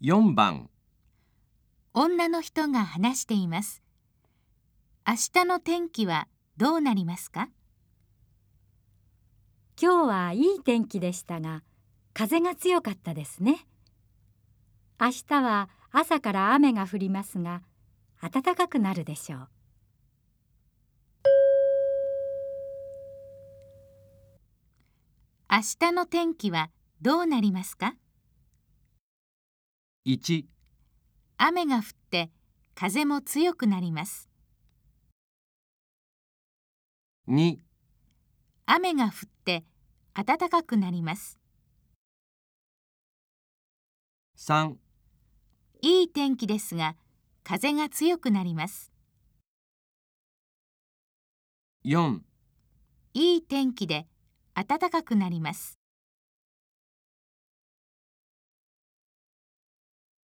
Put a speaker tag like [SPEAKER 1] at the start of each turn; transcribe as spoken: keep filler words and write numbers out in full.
[SPEAKER 1] よんばん。
[SPEAKER 2] 女の人が話しています。明日の天気はどうなりますか？
[SPEAKER 3] 今日はいい天気でしたが、風が強かったですね。明日は朝から雨が降りますが、暖かくなるでしょう。
[SPEAKER 2] 明日の天気はどうなりますか？
[SPEAKER 1] いち、
[SPEAKER 2] 雨が降って風も強くなります。
[SPEAKER 1] に、
[SPEAKER 2] 雨が降って暖かくなります。
[SPEAKER 1] さん、
[SPEAKER 2] いい天気ですが風が強くなります。
[SPEAKER 1] よん、
[SPEAKER 2] いい天気で暖かくなります。